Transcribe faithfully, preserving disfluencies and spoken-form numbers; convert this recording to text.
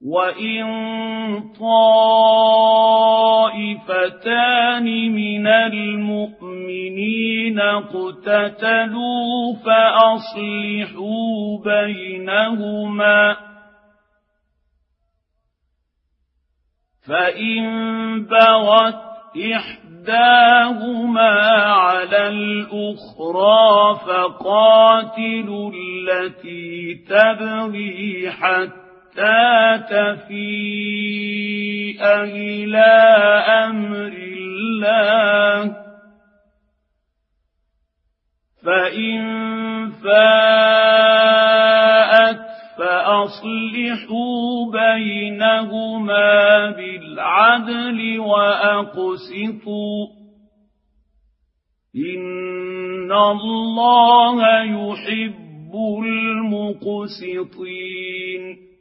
وإن طائفتان من المؤمنين اقتتلوا فأصلحوا بينهما فإن بغت إحداهما على الأخرى فقاتلوا التي تبغي حتى تفيء إلى أمر الله فإن فاءت فأصلحوا بينهما بالعدل وأقسطوا إن الله يحب المقسطين